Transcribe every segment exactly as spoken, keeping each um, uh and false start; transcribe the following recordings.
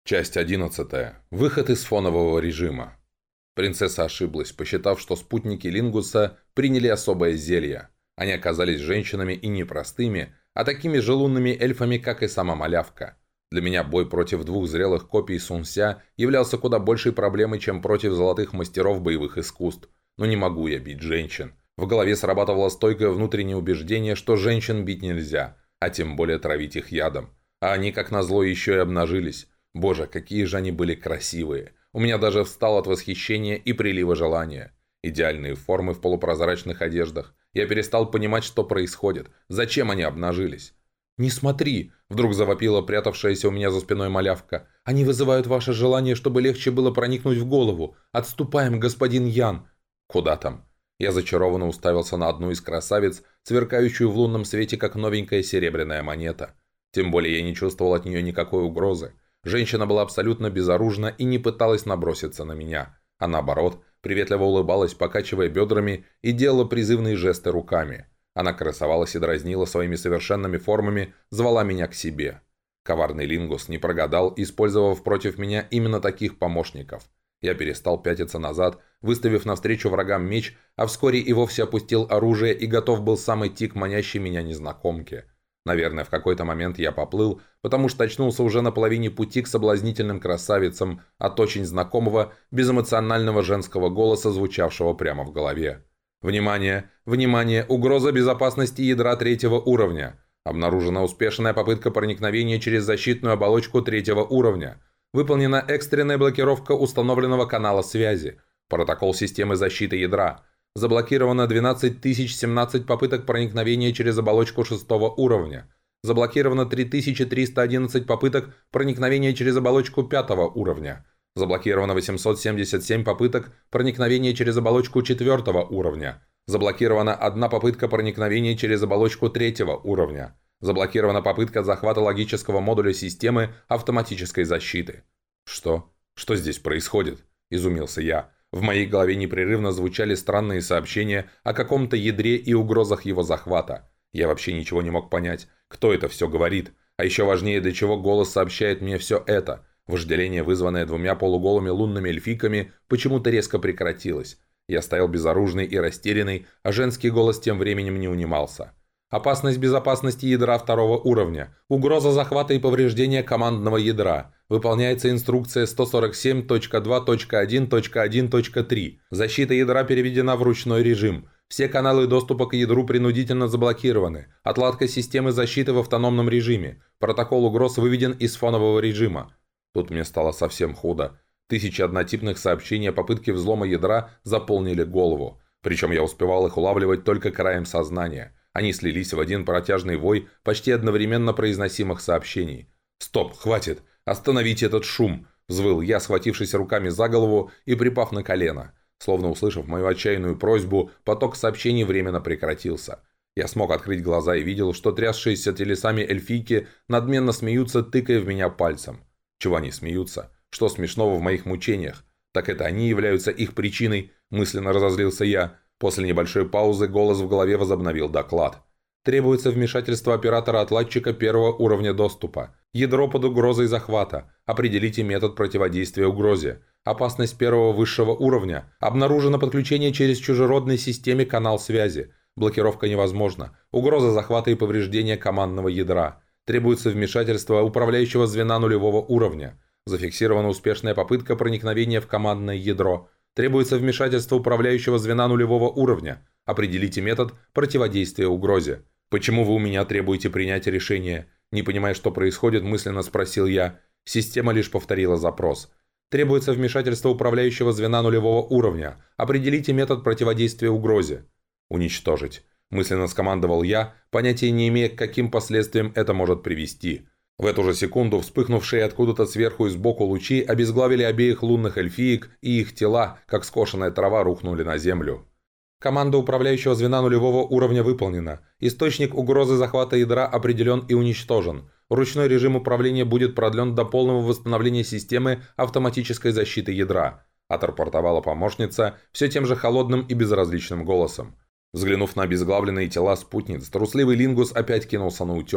Часть одиннадцатая. Выход из фонового режима. Принцесса ошиблась, посчитав, что спутники Лингуса приняли особое зелье. Они оказались женщинами и не простыми, а такими же лунными эльфами, как и сама малявка. Для меня бой против двух зрелых копий Сунся являлся куда большей проблемой, чем против золотых мастеров боевых искусств. Но не могу я бить женщин. В голове срабатывало стойкое внутреннее убеждение, что женщин бить нельзя, а тем более травить их ядом. А они, как назло, еще и обнажились. Боже, какие же они были красивые. У меня даже встал от восхищения и прилива желания. Идеальные формы в полупрозрачных одеждах. Я перестал понимать, что происходит. Зачем они обнажились? «Не смотри!» – вдруг завопила прятавшаяся у меня за спиной малявка. «Они вызывают ваше желание, чтобы легче было проникнуть в голову. Отступаем, господин Ян!» «Куда там?» Я зачарованно уставился на одну из красавиц, сверкающую в лунном свете, как новенькая серебряная монета. Тем более я не чувствовал от нее никакой угрозы. Женщина была абсолютно безоружна и не пыталась наброситься на меня, а наоборот, приветливо улыбалась, покачивая бедрами и делала призывные жесты руками. Она красовалась и дразнила своими совершенными формами, звала меня к себе. Коварный Лингус не прогадал, использовав против меня именно таких помощников. Я перестал пятиться назад, выставив навстречу врагам меч, а вскоре и вовсе опустил оружие и готов был сам идти к манящей меня незнакомке. Наверное, в какой-то момент я поплыл, потому что очнулся уже на половине пути к соблазнительным красавицам от очень знакомого, безэмоционального женского голоса, звучавшего прямо в голове. «Внимание! Внимание! Угроза безопасности ядра третьего уровня! Обнаружена успешная попытка проникновения через защитную оболочку третьего уровня. Выполнена экстренная блокировка установленного канала связи. Протокол системы защиты ядра. Заблокировано двенадцать тысяч семнадцать попыток проникновения через оболочку шестого уровня. Заблокировано три тысячи триста одиннадцать попыток проникновения через оболочку пятого уровня. Заблокировано восемьсот семьдесят семь попыток проникновения через оболочку четвертого уровня. Заблокирована одна попытка проникновения через оболочку третьего уровня. Заблокирована попытка захвата логического модуля системы автоматической защиты. «Что? Что здесь происходит?» – изумился я. В моей голове непрерывно звучали странные сообщения о каком-то ядре и угрозах его захвата. Я вообще ничего не мог понять, кто это все говорит. А еще важнее, для чего голос сообщает мне все это. Вожделение, вызванное двумя полуголыми лунными эльфийками, почему-то резко прекратилось. Я стоял безоружный и растерянный, а женский голос тем временем не унимался. Опасность безопасности ядра второго уровня. Угроза захвата и повреждения командного ядра. Выполняется инструкция сто сорок семь точка два точка один точка один точка три. Защита ядра переведена в ручной режим. Все каналы доступа к ядру принудительно заблокированы. Отладка системы защиты в автономном режиме. Протокол угроз выведен из фонового режима. Тут мне стало совсем худо. Тысячи однотипных сообщений о попытке взлома ядра заполнили голову. Причем я успевал их улавливать только краем сознания. Они слились в один протяжный вой почти одновременно произносимых сообщений. «Стоп, хватит! Остановите этот шум!» – взвыл я, схватившись руками за голову и припав на колено. Словно услышав мою отчаянную просьбу, поток сообщений временно прекратился. Я смог открыть глаза и видел, что трясшиеся телесами эльфийки надменно смеются, тыкая в меня пальцем. Чего они смеются? Что смешного в моих мучениях? Так это они являются их причиной, мысленно разозлился я. После небольшой паузы голос в голове возобновил доклад. Требуется вмешательство оператора-отладчика первого уровня доступа. Ядро под угрозой захвата. Определите метод противодействия угрозе. Опасность первого высшего уровня. Обнаружено подключение через чужеродной системе канал связи. Блокировка невозможна. Угроза захвата и повреждения командного ядра. Требуется вмешательство управляющего звена нулевого уровня. Зафиксирована успешная попытка проникновения в командное ядро. Требуется вмешательство управляющего звена нулевого уровня. Определите метод противодействия угрозе. «Почему вы у меня требуете принять решение?» Не понимая, что происходит, мысленно спросил я. Система лишь повторила запрос. «Требуется вмешательство управляющего звена нулевого уровня. Определите метод противодействия угрозе». «Уничтожить», – мысленно скомандовал я, понятия не имея, к каким последствиям это может привести. В эту же секунду вспыхнувшие откуда-то сверху и сбоку лучи обезглавили обеих лунных эльфиек, и их тела, как скошенная трава, рухнули на землю. Команда управляющего звена нулевого уровня выполнена. Источник угрозы захвата ядра определен и уничтожен. Ручной режим управления будет продлен до полного восстановления системы автоматической защиты ядра, отрапортовала помощница все тем же холодным и безразличным голосом. Взглянув на обезглавленные тела спутниц, трусливый Лингус опять кинулся на утек.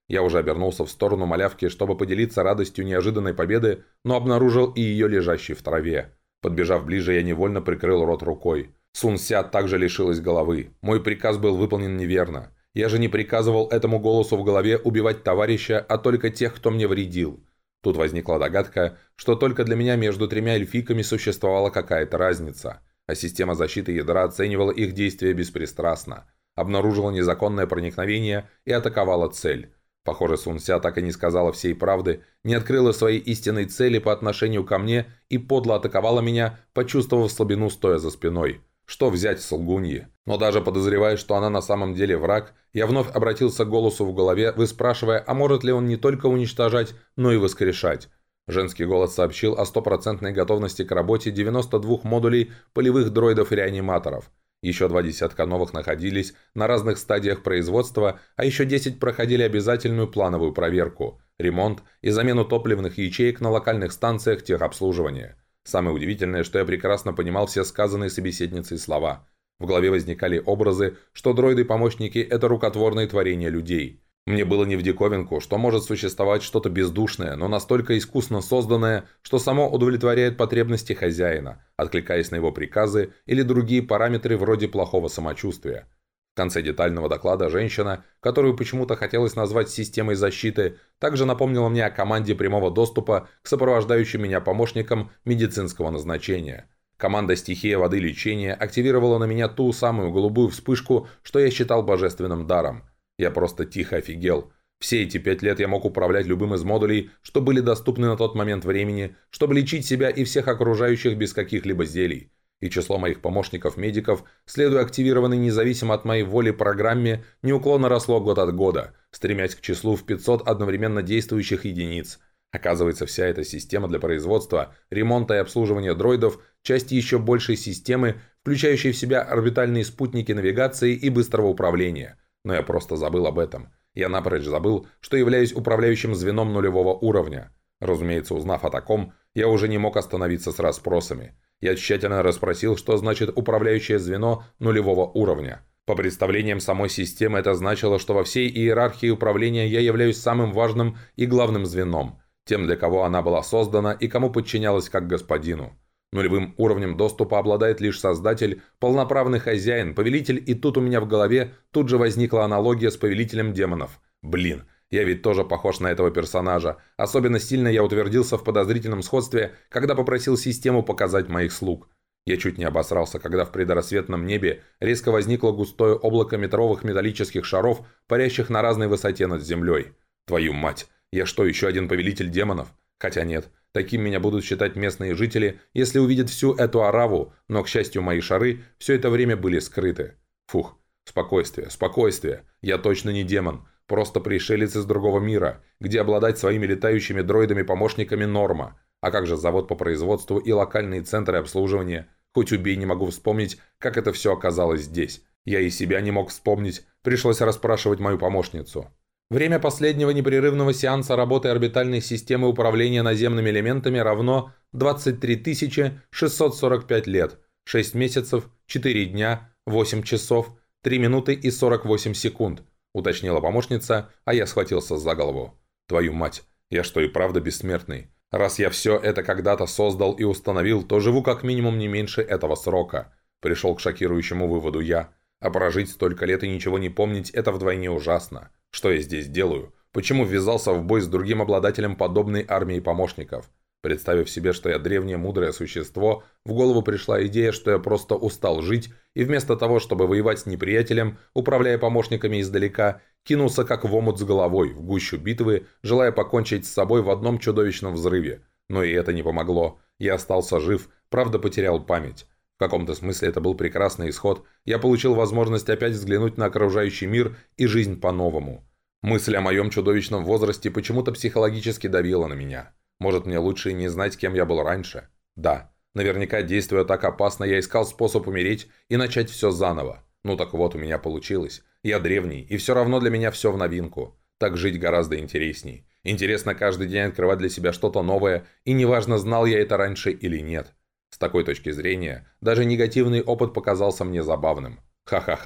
Я уже обернулся в сторону малявки, чтобы поделиться радостью неожиданной победы, но обнаружил и ее лежащей в траве. Подбежав ближе, я невольно прикрыл рот рукой. Сун Ся также лишилась головы. Мой приказ был выполнен неверно. Я же не приказывал этому голосу в голове убивать товарища, а только тех, кто мне вредил. Тут возникла догадка, что только для меня между тремя эльфийками существовала какая-то разница, а система защиты ядра оценивала их действия беспристрастно, обнаружила незаконное проникновение и атаковала цель. Похоже, Сун Ся так и не сказала всей правды, не открыла своей истинной цели по отношению ко мне и подло атаковала меня, почувствовав слабину, стоя за спиной. Что взять с лгуньи? Но даже подозревая, что она на самом деле враг, я вновь обратился к голосу в голове, выспрашивая, а может ли он не только уничтожать, но и воскрешать. Женский голос сообщил о стопроцентной готовности к работе девяноста двух модулей полевых дроидов-реаниматоров. Еще два десятка новых находились на разных стадиях производства, а еще десять проходили обязательную плановую проверку, ремонт и замену топливных ячеек на локальных станциях техобслуживания. Самое удивительное, что я прекрасно понимал все сказанные собеседницей слова. В голове возникали образы, что дроиды-помощники – это рукотворные творения людей. Мне было не в диковинку, что может существовать что-то бездушное, но настолько искусно созданное, что само удовлетворяет потребности хозяина, откликаясь на его приказы или другие параметры вроде плохого самочувствия. В конце детального доклада женщина, которую почему-то хотелось назвать системой защиты, также напомнила мне о команде прямого доступа к сопровождающим меня помощникам медицинского назначения. Команда «Стихия воды лечения» активировала на меня ту самую голубую вспышку, что я считал божественным даром. Я просто тихо офигел. Все эти пять лет я мог управлять любым из модулей, что были доступны на тот момент времени, чтобы лечить себя и всех окружающих без каких-либо зелий. И число моих помощников-медиков, следуя активированной независимо от моей воли программе, неуклонно росло год от года, стремясь к числу в пятьсот одновременно действующих единиц. Оказывается, вся эта система для производства, ремонта и обслуживания дроидов – часть еще большей системы, включающей в себя орбитальные спутники навигации и быстрого управления. Но я просто забыл об этом. Я напрочь забыл, что являюсь управляющим звеном нулевого уровня. Разумеется, узнав о таком, я уже не мог остановиться с расспросами. Я тщательно расспросил, что значит управляющее звено нулевого уровня. По представлениям самой системы это значило, что во всей иерархии управления я являюсь самым важным и главным звеном, тем, для кого она была создана и кому подчинялась как господину. Нулевым уровнем доступа обладает лишь создатель, полноправный хозяин, повелитель, и тут у меня в голове тут же возникла аналогия с повелителем демонов. Блин, я ведь тоже похож на этого персонажа. Особенно сильно я утвердился в подозрительном сходстве, когда попросил систему показать моих слуг. Я чуть не обосрался, когда в предрассветном небе резко возникло густое облако метровых металлических шаров, парящих на разной высоте над землей. Твою мать, я что, еще один повелитель демонов? Хотя нет. Таким меня будут считать местные жители, если увидят всю эту ораву, но, к счастью, мои шары все это время были скрыты. Фух, спокойствие, спокойствие. Я точно не демон, просто пришелец из другого мира, где обладать своими летающими дроидами-помощниками норма. А как же завод по производству и локальные центры обслуживания? Хоть убей, не могу вспомнить, как это все оказалось здесь. Я и себя не мог вспомнить, пришлось расспрашивать мою помощницу. Время последнего непрерывного сеанса работы орбитальной системы управления наземными элементами равно двадцать три тысячи шестьсот сорок пять лет, шесть месяцев, четыре дня, восемь часов, три минуты и сорок восемь секунд, уточнила помощница, а я схватился за голову. Твою мать, я что и правда бессмертный? Раз я все это когда-то создал и установил, то живу как минимум не меньше этого срока. Пришел к шокирующему выводу я. А прожить столько лет и ничего не помнить – это вдвойне ужасно. Что я здесь делаю? Почему ввязался в бой с другим обладателем подобной армии помощников? Представив себе, что я древнее мудрое существо, в голову пришла идея, что я просто устал жить, и вместо того, чтобы воевать с неприятелем, управляя помощниками издалека, кинулся как в омут с головой, в гущу битвы, желая покончить с собой в одном чудовищном взрыве. Но и это не помогло. Я остался жив, правда потерял память. В каком-то смысле это был прекрасный исход. Я получил возможность опять взглянуть на окружающий мир и жизнь по-новому. Мысль о моем чудовищном возрасте почему-то психологически давила на меня. Может, мне лучше и не знать, кем я был раньше? Да, наверняка, действуя так опасно, я искал способ умереть и начать все заново. Ну так вот, у меня получилось. Я древний, и все равно для меня все в новинку. Так жить гораздо интересней. Интересно каждый день открывать для себя что-то новое, и неважно, знал я это раньше или нет. С такой точки зрения, даже негативный опыт показался мне забавным. Ха-ха-ха.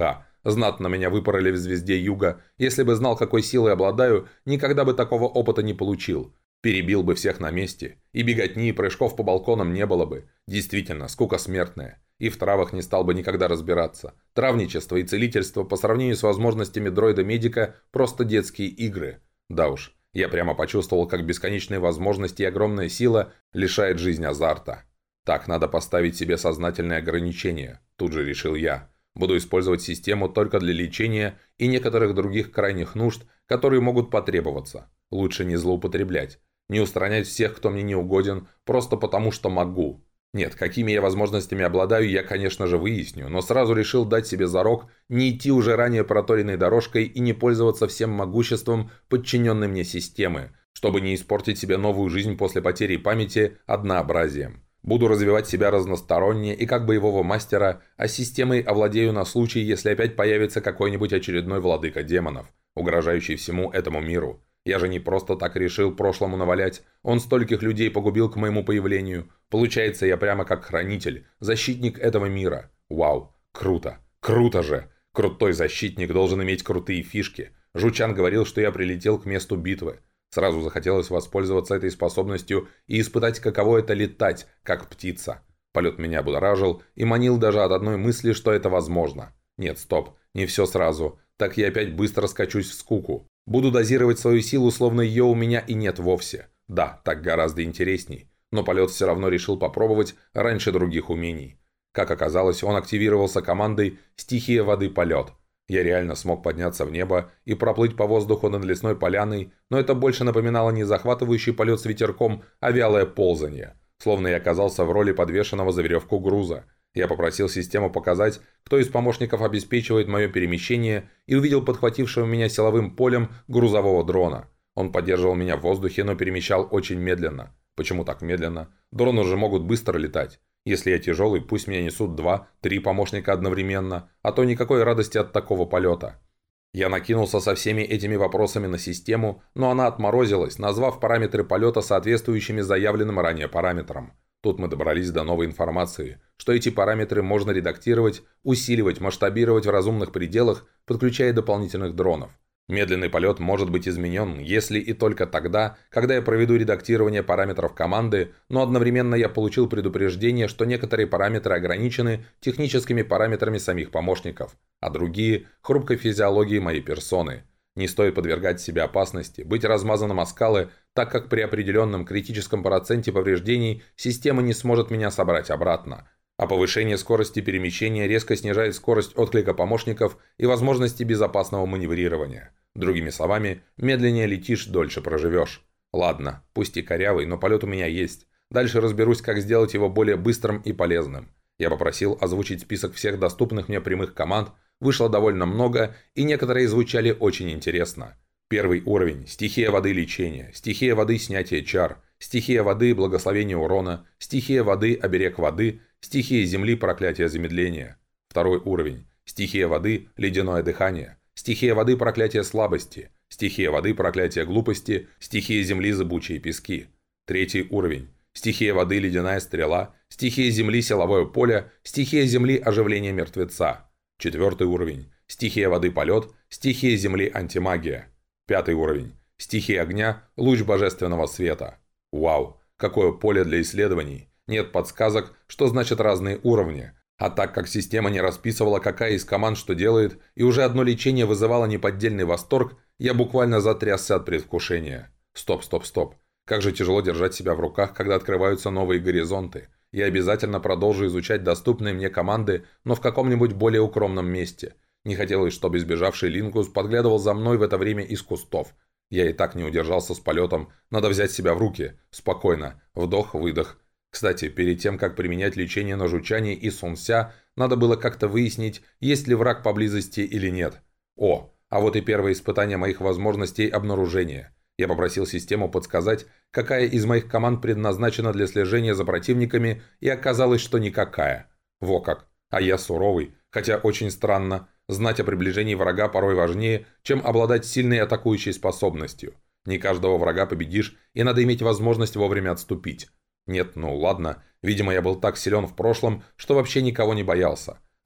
Знатно меня выпороли в «Звезде Юга. Если бы знал, какой силой обладаю, никогда бы такого опыта не получил. Перебил бы всех на месте. И беготни, и прыжков по балконам не было бы. Действительно, скука смертная. И в травах не стал бы никогда разбираться. Травничество и целительство по сравнению с возможностями дроида-медика – просто детские игры. Да уж, я прямо почувствовал, как бесконечные возможности и огромная сила лишает жизнь азарта. Так, надо поставить себе сознательные ограничения, тут же решил я. Буду использовать систему только для лечения и некоторых других крайних нужд, которые могут потребоваться. Лучше не злоупотреблять. Не устранять всех, кто мне не угоден, просто потому что могу. Нет, какими я возможностями обладаю, я, конечно же, выясню, но сразу решил дать себе зарок не идти уже ранее проторенной дорожкой и не пользоваться всем могуществом подчиненной мне системы, чтобы не испортить себе новую жизнь после потери памяти однообразием. Буду развивать себя разносторонне и как боевого мастера, а системой овладею на случай, если опять появится какой-нибудь очередной владыка демонов, угрожающий всему этому миру. Я же не просто так решил прошлому навалять, он стольких людей погубил к моему появлению. Получается, я прямо как хранитель, защитник этого мира. Вау, круто, круто же! Крутой защитник должен иметь крутые фишки. Жучан говорил, что я прилетел к месту битвы. Сразу захотелось воспользоваться этой способностью и испытать, каково это летать, как птица. Полет меня будоражил и манил даже от одной мысли, что это возможно. Нет, стоп, не все сразу. Так я опять быстро скачусь в скуку. Буду дозировать свою силу, словно ее у меня и нет вовсе. Да, так гораздо интересней. Но полет все равно решил попробовать раньше других умений. Как оказалось, он активировался командой «Стихия воды полет». Я реально смог подняться в небо и проплыть по воздуху над лесной поляной, но это больше напоминало не захватывающий полет с ветерком, а вялое ползанье. Словно я оказался в роли подвешенного за веревку груза. Я попросил систему показать, кто из помощников обеспечивает мое перемещение, и увидел подхватившего меня силовым полем грузового дрона. Он поддерживал меня в воздухе, но перемещал очень медленно. Почему так медленно? Дроны же могут быстро летать. Если я тяжелый, пусть меня несут два-три помощника одновременно, а то никакой радости от такого полета. Я накинулся со всеми этими вопросами на систему, но она отморозилась, назвав параметры полета соответствующими заявленным ранее параметрам. Тут мы добрались до новой информации, что эти параметры можно редактировать, усиливать, масштабировать в разумных пределах, подключая дополнительных дронов. Медленный полет может быть изменен, если и только тогда, когда я проведу редактирование параметров команды, но одновременно я получил предупреждение, что некоторые параметры ограничены техническими параметрами самих помощников, а другие – хрупкой физиологией моей персоны. Не стоит подвергать себе опасности, быть размазанным о скалы, так как при определенном критическом проценте повреждений система не сможет меня собрать обратно. А повышение скорости перемещения резко снижает скорость отклика помощников и возможности безопасного маневрирования. Другими словами, медленнее летишь, дольше проживешь. Ладно, пусть и корявый, но полет у меня есть. Дальше разберусь, как сделать его более быстрым и полезным. Я попросил озвучить список всех доступных мне прямых команд, вышло довольно много, и некоторые звучали очень интересно. Первый уровень – стихия воды лечения, стихия воды снятия чар, стихия воды благословение урона, стихия воды оберег воды, стихия земли проклятие замедления. Второй уровень – стихия воды ледяное дыхание, стихия воды проклятие слабости, стихия воды проклятие глупости, стихия земли зыбучие пески. Третий уровень – стихия воды ледяная стрела, стихия земли силовое поле, стихия земли оживление мертвеца. Четвертый уровень – стихия воды полет, стихия земли антимагия. Пятый уровень – стихия огня луч божественного света. Вау, какое поле для исследований. Нет подсказок, что значат разные уровни. А так как система не расписывала, какая из команд что делает, и уже одно лечение вызывало неподдельный восторг, я буквально затрясся от предвкушения. Стоп, стоп, стоп. Как же тяжело держать себя в руках, когда открываются новые горизонты. Я обязательно продолжу изучать доступные мне команды, но в каком-нибудь более укромном месте. Не хотелось, чтобы избежавший Лингус подглядывал за мной в это время из кустов. Я и так не удержался с полетом. Надо взять себя в руки. Спокойно. Вдох-выдох. Кстати, перед тем, как применять лечение на Жучане и Сунся, надо было как-то выяснить, есть ли враг поблизости или нет. О, а вот и первое испытание моих возможностей обнаружения. Я попросил систему подсказать, какая из моих команд предназначена для слежения за противниками, и оказалось, что никакая. Во как. А я суровый, хотя очень странно. Знать о приближении врага порой важнее, чем обладать сильной атакующей способностью. Не каждого врага победишь, и надо иметь возможность вовремя отступить. Нет, ну ладно, видимо, я был так силен в прошлом, что вообще никого не боялся.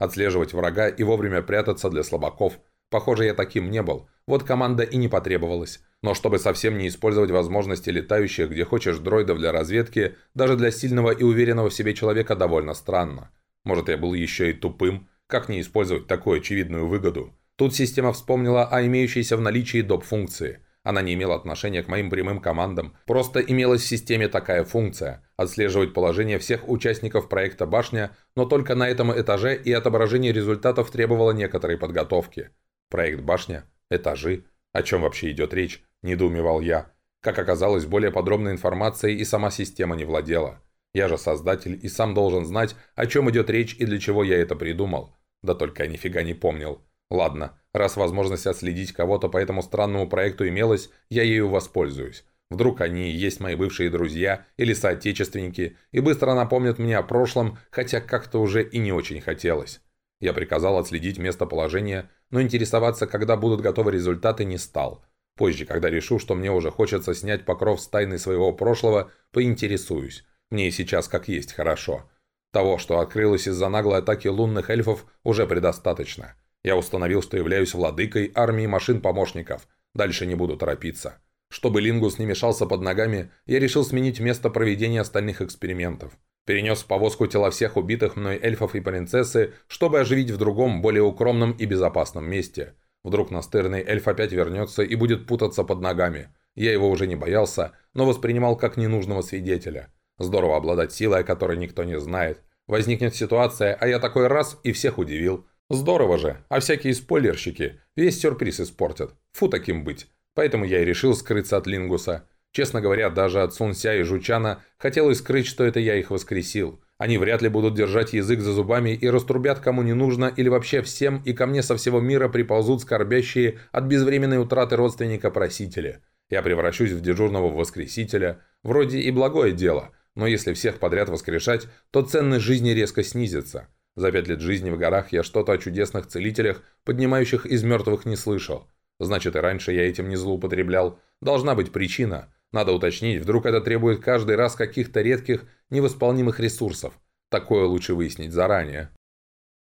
Отслеживать врага и вовремя прятаться для слабаков. Похоже, я таким не был. Вот команда и не потребовалась. Но чтобы совсем не использовать возможности летающих, где хочешь, дроидов для разведки, даже для сильного и уверенного в себе человека довольно странно. Может, я был еще и тупым? Как не использовать такую очевидную выгоду? Тут система вспомнила о имеющейся в наличии доп-функции. Она не имела отношения к моим прямым командам. Просто имелась в системе такая функция – отслеживать положение всех участников проекта «Башня», но только на этом этаже, и отображение результатов требовало некоторой подготовки. Проект «Башня»? Этажи? О чем вообще идет речь? Недоумевал я. Как оказалось, более подробной информацией и сама система не владела. Я же создатель и сам должен знать, о чем идет речь и для чего я это придумал. Да только я нифига не помнил. Ладно, раз возможность отследить кого-то по этому странному проекту имелась, я ею воспользуюсь. Вдруг они и есть мои бывшие друзья или соотечественники и быстро напомнят мне о прошлом, хотя как-то уже и не очень хотелось. Я приказал отследить местоположение, но интересоваться, когда будут готовы результаты, не стал. Позже, когда решу, что мне уже хочется снять покров с тайны своего прошлого, поинтересуюсь. Мне и сейчас как есть хорошо. Того, что открылось из-за наглой атаки лунных эльфов, уже предостаточно. Я установил, что являюсь владыкой армии машин-помощников. Дальше не буду торопиться. Чтобы Лингус не мешался под ногами, я решил сменить место проведения остальных экспериментов. Перенес в повозку тела всех убитых мной эльфов и принцессы, чтобы оживить в другом, более укромном и безопасном месте. Вдруг настырный эльф опять вернется и будет путаться под ногами. Я его уже не боялся, но воспринимал как ненужного свидетеля. Здорово обладать силой, о которой никто не знает. Возникнет ситуация, а я такой раз и всех удивил. Здорово же, а всякие спойлерщики весь сюрприз испортят. Фу таким быть. Поэтому я и решил скрыться от Лингуса. Честно говоря, даже от Сунся и Жучана хотелось скрыть, что это я их воскресил. Они вряд ли будут держать язык за зубами и раструбят кому не нужно или вообще всем, и ко мне со всего мира приползут скорбящие от безвременной утраты родственника-просители. Я превращусь в дежурного воскресителя. Вроде и благое дело, но если всех подряд воскрешать, то ценность жизни резко снизится. За пять лет жизни в горах я что-то о чудесных целителях, поднимающих из мертвых, не слышал. Значит, и раньше я этим не злоупотреблял. Должна быть причина. Надо уточнить, вдруг это требует каждый раз каких-то редких, невосполнимых ресурсов. Такое лучше выяснить заранее.